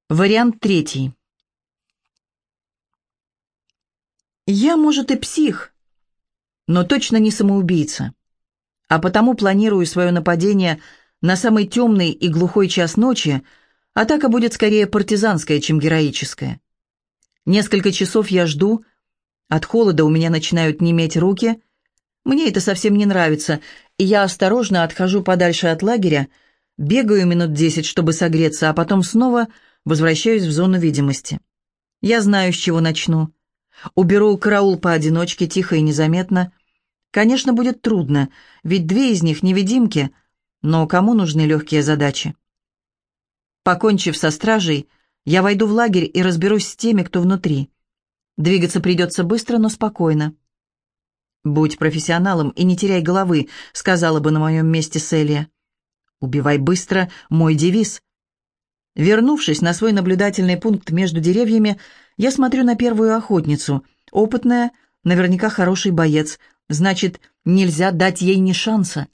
Вариант третий. Я, может, и псих, но точно не самоубийца, а потому планирую свое нападение на самый темный и глухой час ночи. Атака будет скорее партизанская, чем героическая. Несколько часов я жду, от холода у меня начинают неметь руки. Мне это совсем не нравится, и я осторожно отхожу подальше от лагеря, бегаю минут 10, чтобы согреться, а потом снова возвращаюсь в зону видимости. Я знаю, с чего начну. Уберу караул поодиночке, тихо и незаметно. Конечно, будет трудно, ведь две из них невидимки, но кому нужны легкие задачи? Покончив со стражей, я войду в лагерь и разберусь с теми, кто внутри. Двигаться придется быстро, но спокойно. «Будь профессионалом и не теряй головы», — сказала бы на моем месте Селия. «Убивай быстро» — мой девиз. Вернувшись на свой наблюдательный пункт между деревьями, я смотрю на первую охотницу. Опытная, наверняка хороший боец. Значит, нельзя дать ей ни шанса.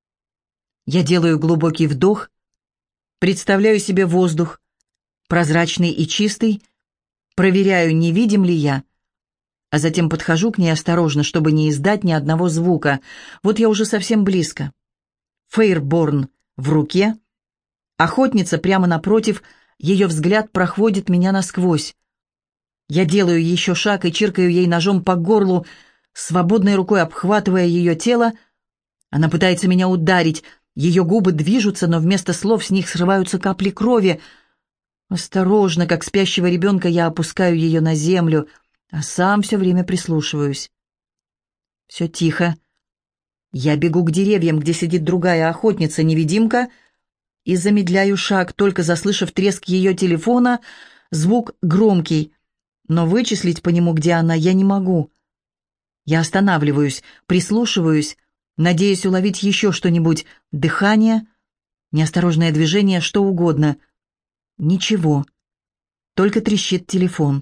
Я делаю глубокий вдох, представляю себе воздух, прозрачный и чистый, проверяю, не видим ли я, а затем подхожу к ней осторожно, чтобы не издать ни одного звука. Вот я уже совсем близко. Фейрборн в руке, охотница прямо напротив, ее взгляд проходит меня насквозь. Я делаю еще шаг и чиркаю ей ножом по горлу, свободной рукой обхватывая ее тело. Она пытается меня ударить, ее губы движутся, но вместо слов с них срываются капли крови. Осторожно, как спящего ребенка, я опускаю ее на землю, а сам все время прислушиваюсь. Все тихо. Я бегу к деревьям, где сидит другая охотница-невидимка, и замедляю шаг, только заслышав треск ее телефона. Звук громкий, но вычислить по нему, где она, я не могу. Я останавливаюсь, прислушиваюсь, надеясь уловить еще что-нибудь. Дыхание, неосторожное движение, что угодно. Ничего, только трещит телефон.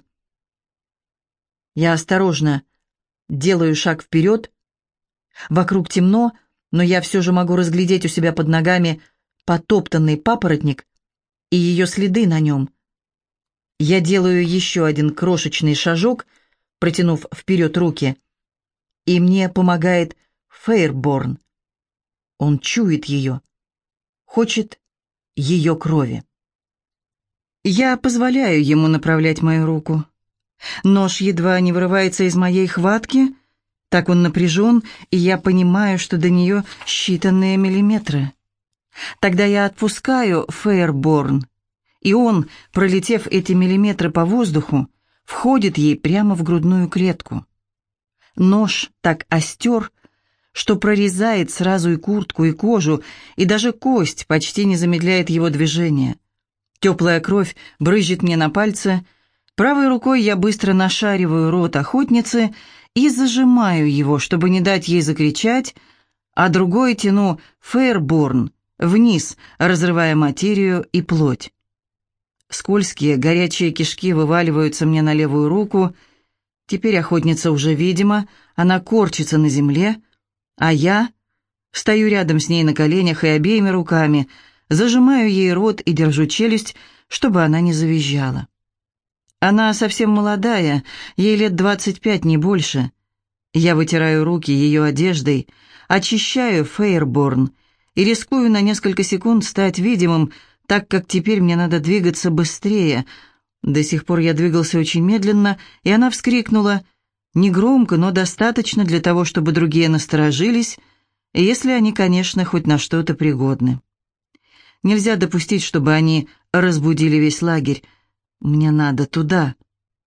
Я осторожно делаю шаг вперед. Вокруг темно, но я все же могу разглядеть у себя под ногами потоптанный папоротник и ее следы на нем. Я делаю еще один крошечный шажок, протянув вперед руки, и мне помогает Фейрборн. Он чует ее, хочет ее крови. Я позволяю ему направлять мою руку. Нож едва не вырывается из моей хватки, так он напряжен, и я понимаю, что до нее считанные миллиметры. Тогда я отпускаю Фейрборн, и он, пролетев эти миллиметры по воздуху, входит ей прямо в грудную клетку. Нож так остер, что прорезает сразу и куртку, и кожу, и даже кость почти не замедляет его движение. Теплая кровь брызжет мне на пальцы. Правой рукой я быстро нашариваю рот охотницы и зажимаю его, чтобы не дать ей закричать, а другой тяну Фейрборн вниз, разрывая материю и плоть. Скользкие, горячие кишки вываливаются мне на левую руку. Теперь охотница уже видима, она корчится на земле, а я стою рядом с ней на коленях и обеими руками зажимаю ей рот и держу челюсть, чтобы она не завизжала. Она совсем молодая, ей лет 25, не больше. Я вытираю руки ее одеждой, очищаю Фейрборн и рискую на несколько секунд стать видимым, так как теперь мне надо двигаться быстрее. До сих пор я двигался очень медленно, и она вскрикнула, негромко, но достаточно для того, чтобы другие насторожились, если они, конечно, хоть на что-то пригодны. Нельзя допустить, чтобы они разбудили весь лагерь. Мне надо туда.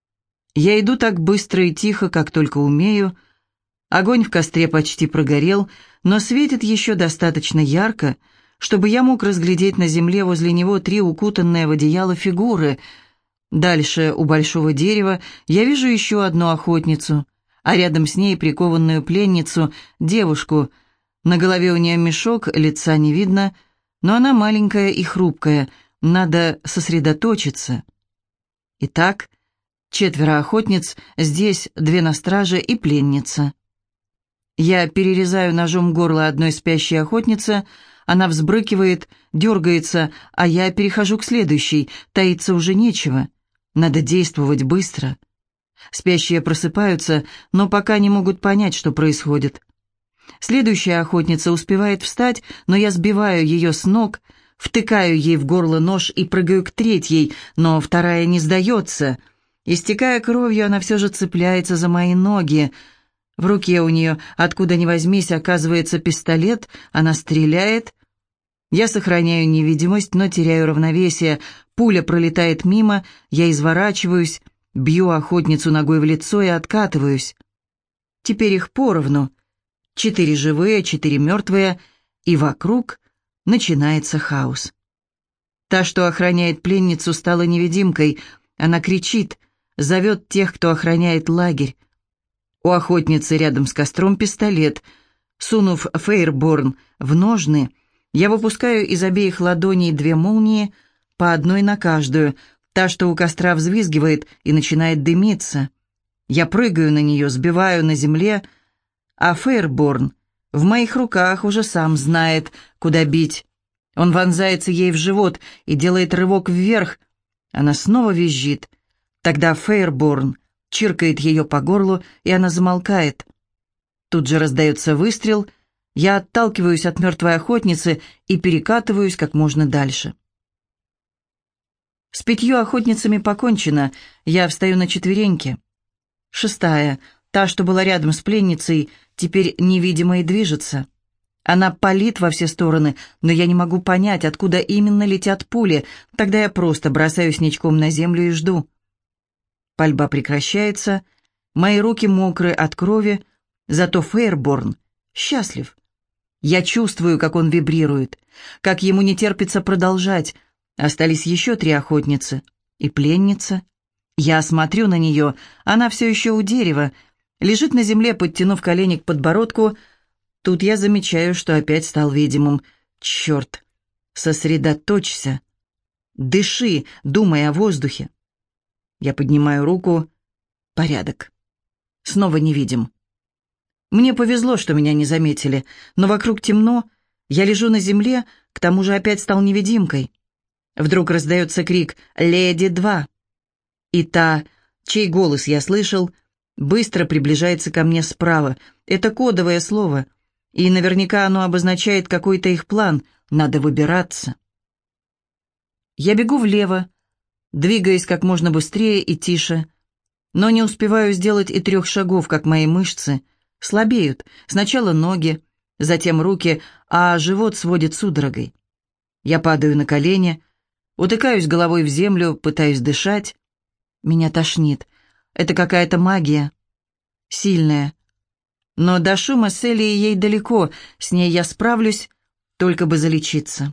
Я иду так быстро и тихо, как только умею. Огонь в костре почти прогорел, но светит еще достаточно ярко, чтобы я мог разглядеть на земле возле него 3 укутанные в одеяло фигуры. Дальше, у большого дерева, я вижу еще одну охотницу, а рядом с ней прикованную пленницу, девушку. На голове у нее мешок, лица не видно, но она маленькая и хрупкая, надо сосредоточиться. Итак, 4 охотниц, здесь 2 на страже и пленница. Я перерезаю ножом горло одной спящей охотницы, Она взбрыкивает, дергается, а я перехожу к следующей. Таиться уже нечего. Надо действовать быстро. Спящие просыпаются, но пока не могут понять, что происходит. Следующая охотница успевает встать, но я сбиваю ее с ног, втыкаю ей в горло нож и прыгаю к третьей, но вторая не сдается. Истекая кровью, она все же цепляется за мои ноги. В руке у нее, откуда ни возьмись, оказывается пистолет, она стреляет. Я сохраняю невидимость, но теряю равновесие. Пуля пролетает мимо, я изворачиваюсь, бью охотницу ногой в лицо и откатываюсь. Теперь их поровну. 4 живые, 4 мертвые, и вокруг начинается хаос. Та, что охраняет пленницу, стала невидимкой. Она кричит, зовет тех, кто охраняет лагерь. У охотницы рядом с костром пистолет. Сунув фейерборн в ножны, я выпускаю из обеих ладоней 2 молнии, по одной на каждую. Та, что у костра, взвизгивает и начинает дымиться. Я прыгаю на нее, сбиваю на земле, а фейерборн в моих руках уже сам знает, куда бить. Он вонзается ей в живот и делает рывок вверх. Она снова визжит. Тогда фейерборн чиркает ее по горлу, и она замолкает. Тут же раздается выстрел. Я отталкиваюсь от мертвой охотницы и перекатываюсь как можно дальше. С 5 охотницами покончено. Я встаю на четвереньки. 6-я, та, что была рядом с пленницей, теперь невидимо и движется. Она палит во все стороны, но я не могу понять, откуда именно летят пули. Тогда я просто бросаюсь ничком на землю и жду. Пальба прекращается, мои руки мокры от крови, зато фейерборн счастлив. Я чувствую, как он вибрирует, как ему не терпится продолжать. Остались еще 3 охотницы и пленница. Я смотрю на нее, она все еще у дерева, лежит на земле, подтянув колени к подбородку. Тут я замечаю, что опять стал видимым. Черт! Сосредоточься. Дыши, думай о воздухе. Я поднимаю руку. Порядок. Снова невидим. Мне повезло, что меня не заметили, но вокруг темно. Я лежу на земле, к тому же опять стал невидимкой. Вдруг раздается крик «Леди 2!». И та, чей голос я слышал, быстро приближается ко мне справа. Это кодовое слово, и наверняка оно обозначает какой-то их план. Надо выбираться. Я бегу влево, двигаясь как можно быстрее и тише, но не успеваю сделать и 3 шагов, как мои мышцы слабеют. Сначала ноги, затем руки, а живот сводит судорогой. Я падаю на колени, утыкаюсь головой в землю, пытаюсь дышать. Меня тошнит. Это какая-то магия. Сильная. Но до шума с Элией ей далеко. С ней я справлюсь, только бы залечиться.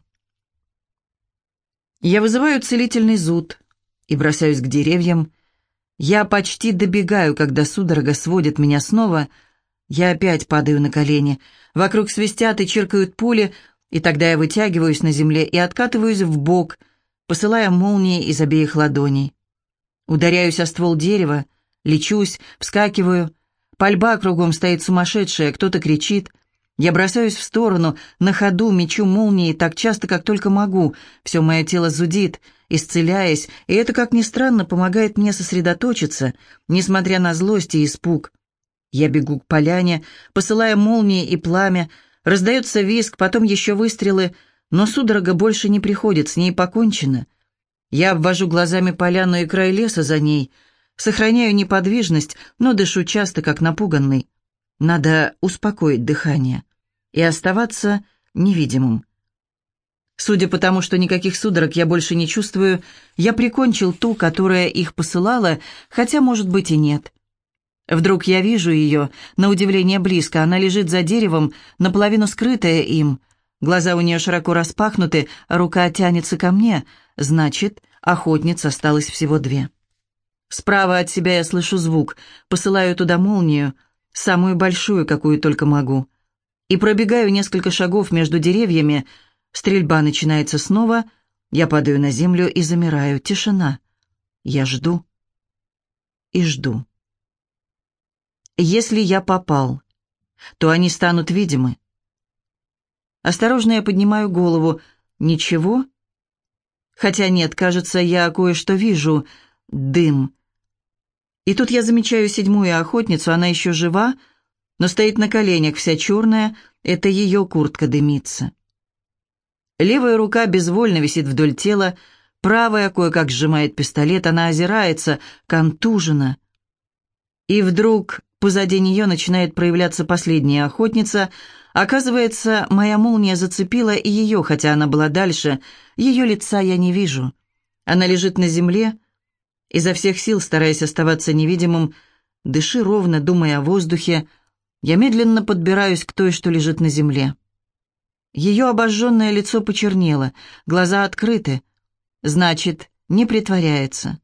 Я вызываю целительный зуд и бросаюсь к деревьям. Я почти добегаю, когда судорога сводит меня снова. Я опять падаю на колени. Вокруг свистят и чиркают пули, и тогда я вытягиваюсь на земле и откатываюсь вбок, посылая молнии из обеих ладоней. Ударяюсь о ствол дерева, лечусь, вскакиваю. Пальба кругом стоит сумасшедшая, кто-то кричит. Я бросаюсь в сторону, на ходу мечу молнии так часто, как только могу. Все мое тело зудит, исцеляясь, и это, как ни странно, помогает мне сосредоточиться, несмотря на злость и испуг. Я бегу к поляне, посылая молнии и пламя. Раздается визг, потом еще выстрелы, но судорога больше не приходит, с ней покончено. Я обвожу глазами поляну и край леса за ней, сохраняю неподвижность, но дышу часто, как напуганный. Надо успокоить дыхание и оставаться невидимым. Судя по тому, что никаких судорог я больше не чувствую, я прикончил ту, которая их посылала, хотя, может быть, и нет. Вдруг я вижу ее, на удивление близко, она лежит за деревом, наполовину скрытая им. Глаза у нее широко распахнуты, рука тянется ко мне. Значит, охотниц осталось всего 2. Справа от себя я слышу звук, посылаю туда молнию, самую большую, какую только могу. И пробегаю несколько шагов между деревьями. Стрельба начинается снова. Я падаю на землю и замираю. Тишина. Я жду и жду. Если я попал, то они станут видимы. Осторожно я поднимаю голову. Ничего? Хотя нет, кажется, я кое-что вижу. Дым. И тут я замечаю 7-ю охотницу, она еще жива, но стоит на коленях, вся черная, это ее куртка дымится. Левая рука безвольно висит вдоль тела, правая кое-как сжимает пистолет, она озирается, контужена. И вдруг позади нее начинает проявляться последняя охотница. Оказывается, моя молния зацепила и ее, хотя она была дальше. Ее лица я не вижу. Она лежит на земле, изо всех сил стараясь оставаться невидимым. Дыши ровно, думая о воздухе. Я медленно подбираюсь к той, что лежит на земле. Ее обожженное лицо почернело, глаза открыты. Значит, не притворяется.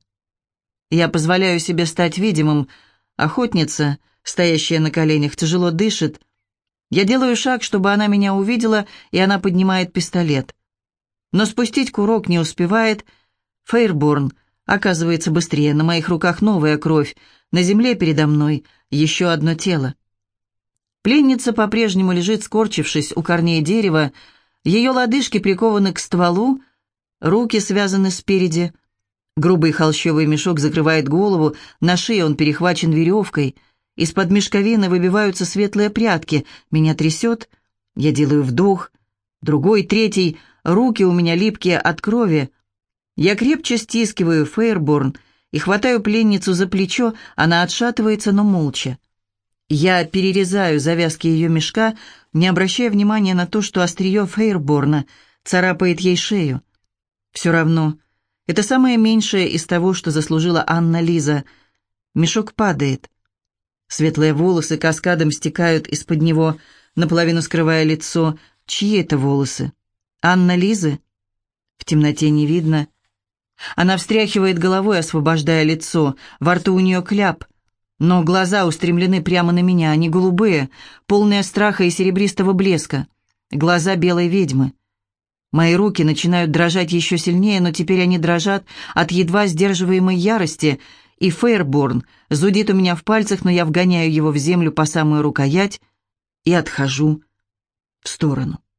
Я позволяю себе стать видимым. Охотница, стоящая на коленях, тяжело дышит. Я делаю шаг, чтобы она меня увидела, и она поднимает пистолет. Но спустить курок не успевает. Фейрборн оказывается быстрее. На моих руках новая кровь. На земле передо мной еще одно тело. Пленница по-прежнему лежит, скорчившись у корней дерева. Ее лодыжки прикованы к стволу, руки связаны спереди. Грубый холщовый мешок закрывает голову, на шее он перехвачен веревкой. Из-под мешковины выбиваются светлые прядки. Меня трясет. Я делаю вдох. Другой, третий. Руки у меня липкие от крови. Я крепче стискиваю Фейрборн и хватаю пленницу за плечо. Она отшатывается, но молча. Я перерезаю завязки ее мешка, не обращая внимания на то, что острие Фейрборна царапает ей шею. Все равно, это самое меньшее из того, что заслужила Анна-Лиза. Мешок падает. Светлые волосы каскадом стекают из-под него, наполовину скрывая лицо. Чьи это волосы? Анна-Лизы? В темноте не видно. Она встряхивает головой, освобождая лицо. Во рту у нее кляп. Но глаза устремлены прямо на меня, они голубые, полные страха и серебристого блеска. Глаза белой ведьмы. Мои руки начинают дрожать еще сильнее, но теперь они дрожат от едва сдерживаемой ярости, и Фейрборн зудит у меня в пальцах, но я вгоняю его в землю по самую рукоять и отхожу в сторону.